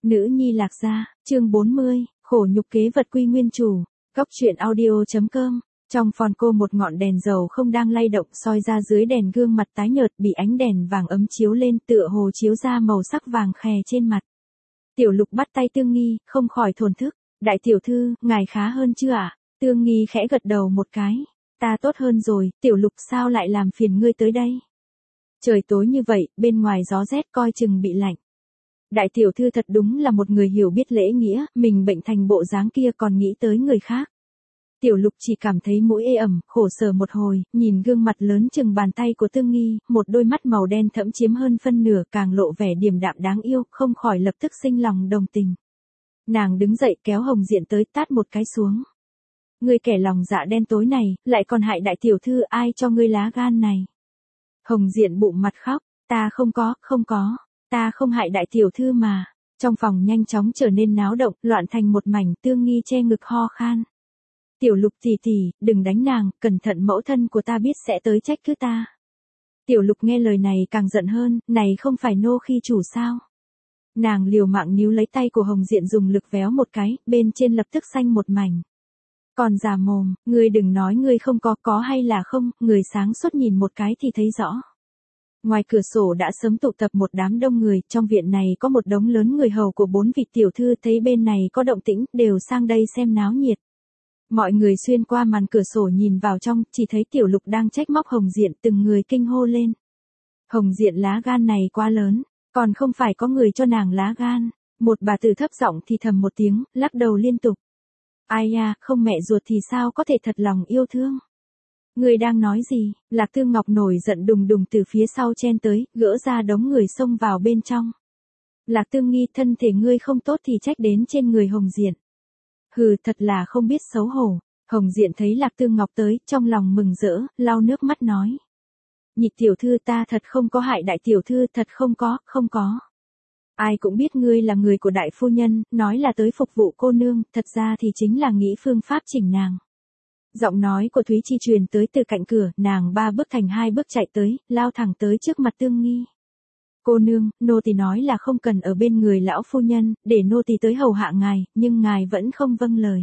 Nữ nhi Lạc Gia, chương 40, khổ nhục kế vật quy nguyên chủ. Góc truyện audio.com. Trong phòng cô một ngọn đèn dầu không đang lay động soi ra dưới đèn gương mặt tái nhợt bị ánh đèn vàng ấm chiếu lên tựa hồ chiếu ra màu sắc vàng khè trên mặt. Tiểu Lục bắt tay Tương Nghi, không khỏi thổn thức. Đại tiểu thư, ngài khá hơn chưa ạ? Tương Nghi khẽ gật đầu một cái. Ta tốt hơn rồi, Tiểu Lục sao lại làm phiền ngươi tới đây? Trời tối như vậy, bên ngoài gió rét coi chừng bị lạnh. Đại tiểu thư thật đúng là một người hiểu biết lễ nghĩa, mình bệnh thành bộ dáng kia còn nghĩ tới người khác. Tiểu Lục chỉ cảm thấy mũi ê ẩm, khổ sở một hồi, nhìn gương mặt lớn chừng bàn tay của Tương Nghi, một đôi mắt màu đen thẫm chiếm hơn phân nửa càng lộ vẻ điềm đạm đáng yêu, không khỏi lập tức sinh lòng đồng tình. Nàng đứng dậy kéo Hồng Diện tới tát một cái xuống. Ngươi kẻ lòng dạ đen tối này, lại còn hại đại tiểu thư, ai cho ngươi lá gan này? Hồng Diện bụng mặt khóc, ta không có. Ta không hại đại tiểu thư mà. Trong phòng nhanh chóng trở nên náo động, loạn thành một mảnh. Tương Nghi che ngực ho khan. Tiểu Lục tỷ tỷ, đừng đánh nàng, cẩn thận mẫu thân của ta biết sẽ tới trách cứ ta. Tiểu Lục nghe lời này càng giận hơn, này không phải nô khi chủ sao? Nàng liều mạng níu lấy tay của Hồng Diện dùng lực véo một cái, bên trên lập tức xanh một mảnh. Còn già mồm, ngươi đừng nói ngươi không có hay là không, người sáng suốt nhìn một cái thì thấy rõ. Ngoài cửa sổ đã sớm tụ tập một đám đông người, trong viện này có một đống lớn người hầu của 4 vị tiểu thư, thấy bên này có động tĩnh, đều sang đây xem náo nhiệt. Mọi người xuyên qua màn cửa sổ nhìn vào trong, chỉ thấy Tiểu Lục đang trách móc Hồng Diện, từng người kinh hô lên. Hồng Diện lá gan này quá lớn, còn không phải có người cho nàng lá gan. Một bà tử thấp giọng thì thầm một tiếng, lắc đầu liên tục. Ai ya, không mẹ ruột thì sao có thể thật lòng yêu thương. Người đang nói gì? Lạc Tương Ngọc nổi giận đùng đùng từ phía sau chen tới, gỡ ra đống người xông vào bên trong. Lạc Tương Nghi, thân thể ngươi không tốt thì trách đến trên người Hồng Diện. Hừ, thật là không biết xấu hổ. Hồng Diện thấy Lạc Tương Ngọc tới, trong lòng mừng rỡ, lau nước mắt nói. Nhị tiểu thư, ta thật không có hại đại tiểu thư, thật không có. Ai cũng biết ngươi là người của đại phu nhân, nói là tới phục vụ cô nương, thật ra thì chính là nghĩ phương pháp chỉnh nàng. Giọng nói của Thúy Chi truyền tới từ cạnh cửa, nàng 3 bước thành 2 bước chạy tới, lao thẳng tới trước mặt Tương Nghi. Cô nương, nô tỳ nói là không cần ở bên người lão phu nhân, để nô tỳ tới hầu hạ ngài, nhưng ngài vẫn không vâng lời.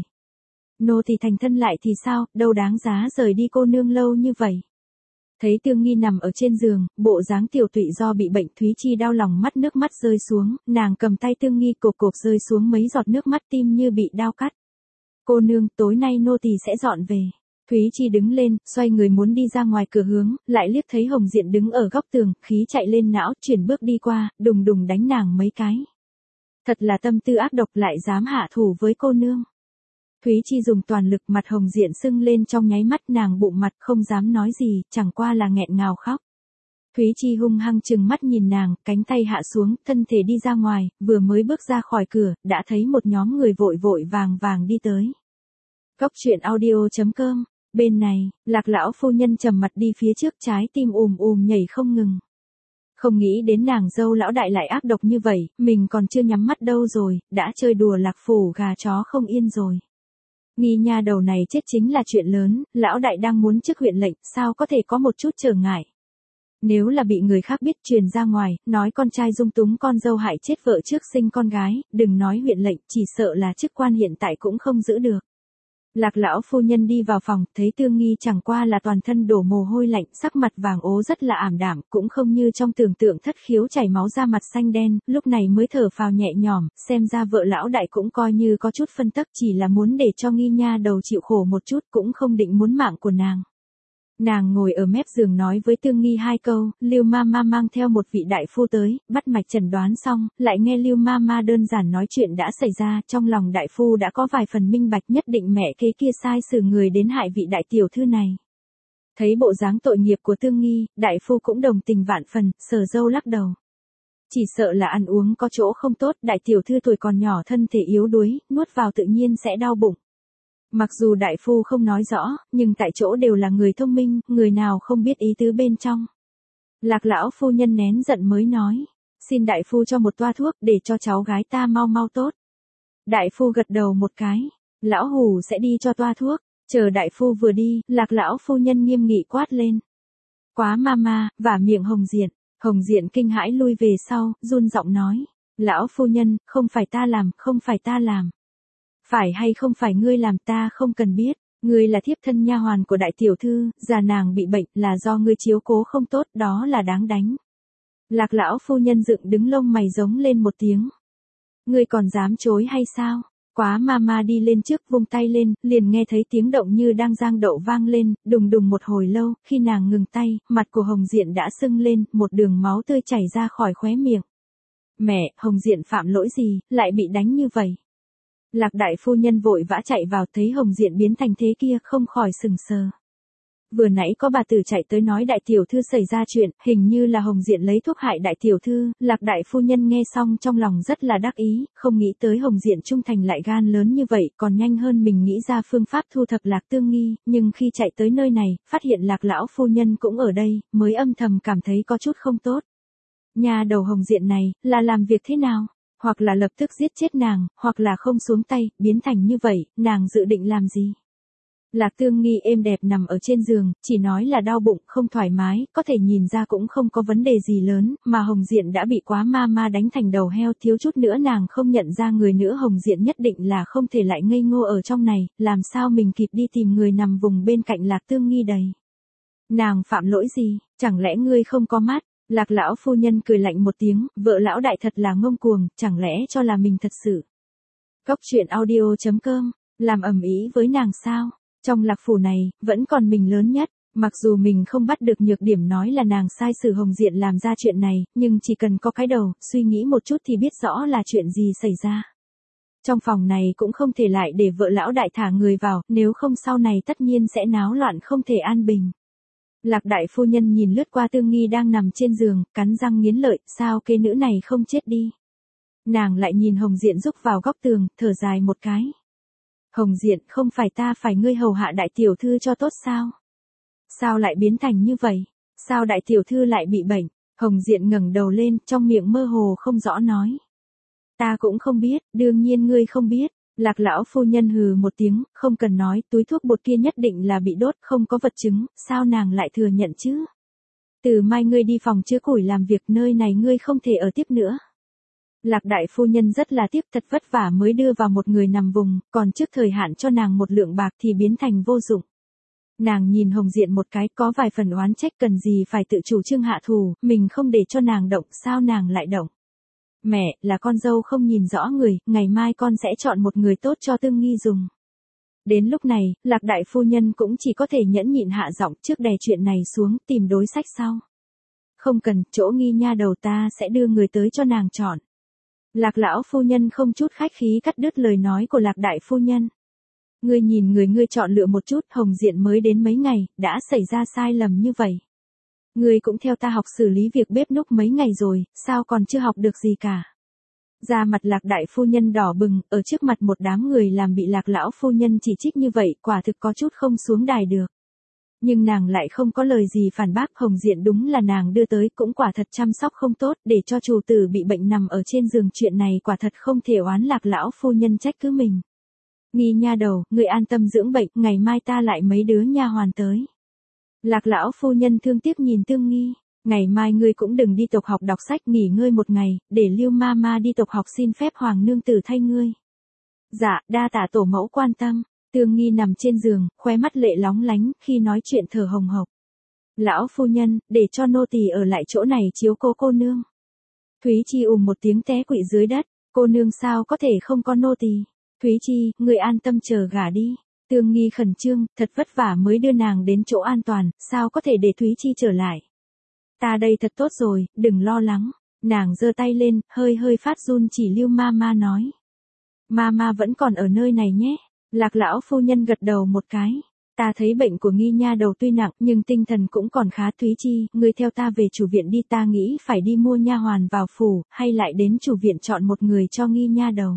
Nô tỳ thành thân lại thì sao, đâu đáng giá rời đi cô nương lâu như vậy. Thấy Tương Nghi nằm ở trên giường, bộ dáng tiểu tụy do bị bệnh, Thúy Chi đau lòng nước mắt rơi xuống, nàng cầm tay Tương Nghi cộp rơi xuống mấy giọt nước mắt, tim như bị đao cắt. Cô nương, tối nay nô tỳ sẽ dọn về. Thúy Chi đứng lên, xoay người muốn đi ra ngoài cửa hướng, lại liếc thấy Hồng Diện đứng ở góc tường, khí chạy lên não, chuyển bước đi qua, đùng đùng đánh nàng mấy cái. Thật là tâm tư ác độc, lại dám hạ thủ với cô nương. Thúy Chi dùng toàn lực, mặt Hồng Diện sưng lên trong nháy mắt, nàng bụng mặt không dám nói gì, chẳng qua là nghẹn ngào khóc. Thúy Chi hung hăng trừng mắt nhìn nàng, cánh tay hạ xuống, thân thể đi ra ngoài, vừa mới bước ra khỏi cửa, đã thấy một nhóm người vội vàng đi tới. Góc truyện audio.com. Bên này, Lạc lão phu nhân trầm mặt đi phía trước, trái tim nhảy không ngừng. Không nghĩ đến nàng dâu lão đại lại ác độc như vậy, mình còn chưa nhắm mắt đâu rồi, đã chơi đùa Lạc phủ gà chó không yên rồi. Nghi nha đầu này chết chính là chuyện lớn, lão đại đang muốn chức huyện lệnh, sao có thể có một chút trở ngại. Nếu là bị người khác biết truyền ra ngoài, nói con trai dung túng con dâu hại chết vợ trước sinh con gái, đừng nói huyện lệnh, chỉ sợ là chức quan hiện tại cũng không giữ được. Lạc lão phu nhân đi vào phòng, thấy Tương Nghi chẳng qua là toàn thân đổ mồ hôi lạnh, sắc mặt vàng ố rất là ảm đạm, cũng không như trong tưởng tượng thất khiếu chảy máu ra mặt xanh đen, lúc này mới thở phào nhẹ nhõm, xem ra vợ lão đại cũng coi như có chút phân tắc, chỉ là muốn để cho Nghi nha đầu chịu khổ một chút, cũng không định muốn mạng của nàng. Nàng ngồi ở mép giường nói với Tương Nghi 2 câu, Lưu Mama mang theo một vị đại phu tới, bắt mạch chẩn đoán xong, lại nghe Lưu Mama đơn giản nói chuyện đã xảy ra, trong lòng đại phu đã có vài phần minh bạch, nhất định mẹ kế kia sai sử người đến hại vị đại tiểu thư này. Thấy bộ dáng tội nghiệp của Tương Nghi, đại phu cũng đồng tình vạn phần, sờ râu lắc đầu. Chỉ sợ là ăn uống có chỗ không tốt, đại tiểu thư tuổi còn nhỏ thân thể yếu đuối, nuốt vào tự nhiên sẽ đau bụng. Mặc dù đại phu không nói rõ, nhưng tại chỗ đều là người thông minh, người nào không biết ý tứ bên trong. Lạc lão phu nhân nén giận mới nói, xin đại phu cho một toa thuốc để cho cháu gái ta mau tốt. Đại phu gật đầu một cái, lão hủ sẽ đi cho toa thuốc, chờ đại phu vừa đi, Lạc lão phu nhân nghiêm nghị quát lên. Quá mama, vả miệng Hồng Diện kinh hãi lui về sau, run giọng nói. Lão phu nhân, không phải ta làm, không phải ta làm. Phải hay không phải ngươi làm ta không cần biết. Ngươi là thiếp thân nha hoàn của đại tiểu thư, già nàng bị bệnh là do ngươi chiếu cố không tốt, đó là đáng đánh. Lạc lão phu nhân dựng đứng lông mày giống lên một tiếng. Ngươi còn dám chối hay sao? Quá mama đi lên trước vung tay lên, liền nghe thấy tiếng động như đang giang đậu vang lên, đùng đùng một hồi lâu, khi nàng ngừng tay, mặt của Hồng Diện đã sưng lên, một đường máu tươi chảy ra khỏi khóe miệng. Mẹ, Hồng Diện phạm lỗi gì, lại bị đánh như vậy? Lạc đại phu nhân vội vã chạy vào thấy Hồng Diện biến thành thế kia không khỏi sừng sờ. Vừa nãy có bà tử chạy tới nói đại tiểu thư xảy ra chuyện, hình như là Hồng Diện lấy thuốc hại đại tiểu thư, Lạc đại phu nhân nghe xong trong lòng rất là đắc ý, không nghĩ tới Hồng Diện trung thành lại gan lớn như vậy, còn nhanh hơn mình nghĩ ra phương pháp thu thập Lạc Tương Nghi, nhưng khi chạy tới nơi này, phát hiện Lạc lão phu nhân cũng ở đây, mới âm thầm cảm thấy có chút không tốt. Nhà đầu Hồng Diện này, là làm việc thế nào? Hoặc là lập tức giết chết nàng, hoặc là không xuống tay, biến thành như vậy, nàng dự định làm gì? Lạc Tương Nghi êm đẹp nằm ở trên giường, chỉ nói là đau bụng, không thoải mái, có thể nhìn ra cũng không có vấn đề gì lớn, mà Hồng Diện đã bị quá ma đánh thành đầu heo, thiếu chút nữa nàng không nhận ra người nữa. Hồng Diện nhất định là không thể lại ngây ngô ở trong này, làm sao mình kịp đi tìm người nằm vùng bên cạnh Lạc Tương Nghi đầy. Nàng phạm lỗi gì, chẳng lẽ ngươi không có mắt? Lạc lão phu nhân cười lạnh một tiếng, vợ lão đại thật là ngông cuồng, chẳng lẽ cho là mình thật sự. Cốc truyện audio.com, làm ầm ĩ với nàng sao? Trong Lạc phủ này, vẫn còn mình lớn nhất, mặc dù mình không bắt được nhược điểm nói là nàng sai sử Hồng Diện làm ra chuyện này, nhưng chỉ cần có cái đầu, suy nghĩ một chút thì biết rõ là chuyện gì xảy ra. Trong phòng này cũng không thể lại để vợ lão đại thả người vào, nếu không sau này tất nhiên sẽ náo loạn không thể an bình. Lạc đại phu nhân nhìn lướt qua Tương Nghi đang nằm trên giường, cắn răng nghiến lợi, sao kế nữ này không chết đi. Nàng lại nhìn Hồng Diện rúc vào góc tường, thở dài một cái. Hồng Diện, không phải ta phải ngươi hầu hạ đại tiểu thư cho tốt sao? Sao lại biến thành như vậy? Sao đại tiểu thư lại bị bệnh? Hồng Diện ngẩng đầu lên, trong miệng mơ hồ không rõ nói. Ta cũng không biết, đương nhiên ngươi không biết. Lạc lão phu nhân hừ một tiếng, không cần nói, túi thuốc bột kia nhất định là bị đốt, không có vật chứng, sao nàng lại thừa nhận chứ? Từ mai ngươi đi phòng chứa củi làm việc, nơi này ngươi không thể ở tiếp nữa. Lạc đại phu nhân rất là tiếp, thật vất vả mới đưa vào một người nằm vùng, còn trước thời hạn cho nàng một lượng bạc thì biến thành vô dụng. Nàng nhìn Hồng Diện một cái, có vài phần oán trách, cần gì phải tự chủ trương hạ thù, mình không để cho nàng động, sao nàng lại động? Mẹ, là con dâu không nhìn rõ người, ngày mai con sẽ chọn một người tốt cho Tương Nghi dùng. Đến lúc này, Lạc đại phu nhân cũng chỉ có thể nhẫn nhịn hạ giọng, trước đè chuyện này xuống, tìm đối sách sau. Không cần, chỗ Nghi nha đầu ta sẽ đưa người tới cho nàng chọn. Lạc lão phu nhân không chút khách khí cắt đứt lời nói của Lạc đại phu nhân. Ngươi nhìn người ngươi chọn lựa một chút, Hồng Diện mới đến mấy ngày, đã xảy ra sai lầm như vậy. Ngươi cũng theo ta học xử lý việc bếp núc mấy ngày rồi, sao còn chưa học được gì cả. Da mặt Lạc đại phu nhân đỏ bừng, ở trước mặt một đám người làm bị Lạc lão phu nhân chỉ trích như vậy, quả thực có chút không xuống đài được. Nhưng nàng lại không có lời gì phản bác. Hồng Diện đúng là nàng đưa tới, cũng quả thật chăm sóc không tốt, để cho chủ tử bị bệnh nằm ở trên giường, chuyện này quả thật không thể oán Lạc lão phu nhân trách cứ mình. Nghi nha đầu, ngươi an tâm dưỡng bệnh, ngày mai ta lại mấy đứa nha hoàn tới. Lạc lão phu nhân thương tiếc nhìn Tương Nghi, ngày mai ngươi cũng đừng đi tộc học đọc sách, nghỉ ngơi một ngày, để Lưu Mama đi tộc học xin phép hoàng nương tử thay ngươi. Dạ, đa tạ tổ mẫu quan tâm. Tương Nghi nằm trên giường, khóe mắt lệ lóng lánh, khi nói chuyện thở hồng hộc. Lão phu nhân, để cho nô tỳ ở lại chỗ này chiếu cố cô nương. Thúy Chi một tiếng té quỵ dưới đất, cô nương sao có thể không có nô tỳ? Thúy Chi, người an tâm chờ gả đi. Tương Nghi khẩn trương, thật vất vả mới đưa nàng đến chỗ an toàn, sao có thể để Thúy Chi trở lại? Ta đây thật tốt rồi, đừng lo lắng. Nàng giơ tay lên, hơi phát run chỉ Lưu Mama nói. Mama vẫn còn ở nơi này nhé. Lạc lão phu nhân gật đầu một cái. Ta thấy bệnh của Nghi nha đầu tuy nặng, nhưng tinh thần cũng còn khá. Thúy Chi, ngươi theo ta về chủ viện đi, ta nghĩ phải đi mua nha hoàn vào phủ, hay lại đến chủ viện chọn một người cho Nghi nha đầu.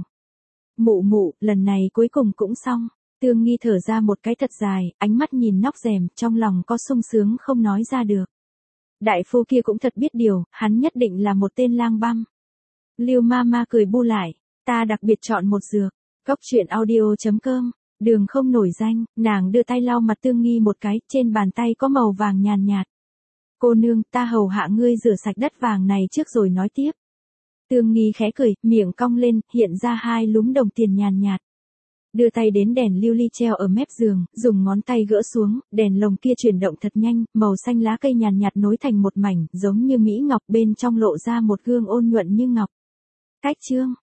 Mụ, lần này cuối cùng cũng xong. Tương Nghi thở ra một cái thật dài, ánh mắt nhìn nóc rèm, trong lòng có sung sướng không nói ra được. Đại phu kia cũng thật biết điều, hắn nhất định là một tên lang băm. Lưu Mama cười bu lại, ta đặc biệt chọn một dược. Cốc truyện audio.com, đường không nổi danh, nàng đưa tay lau mặt Tương Nghi một cái, trên bàn tay có màu vàng nhàn nhạt. Cô nương, ta hầu hạ ngươi rửa sạch đất vàng này trước rồi nói tiếp. Tương Nghi khẽ cười, miệng cong lên, hiện ra hai lúm đồng tiền nhàn nhạt. Đưa tay đến đèn lưu ly treo ở mép giường, dùng ngón tay gỡ xuống, đèn lồng kia chuyển động thật nhanh, màu xanh lá cây nhàn nhạt nối thành một mảnh, giống như mỹ ngọc, bên trong lộ ra một gương ôn nhuận như ngọc. Cách chương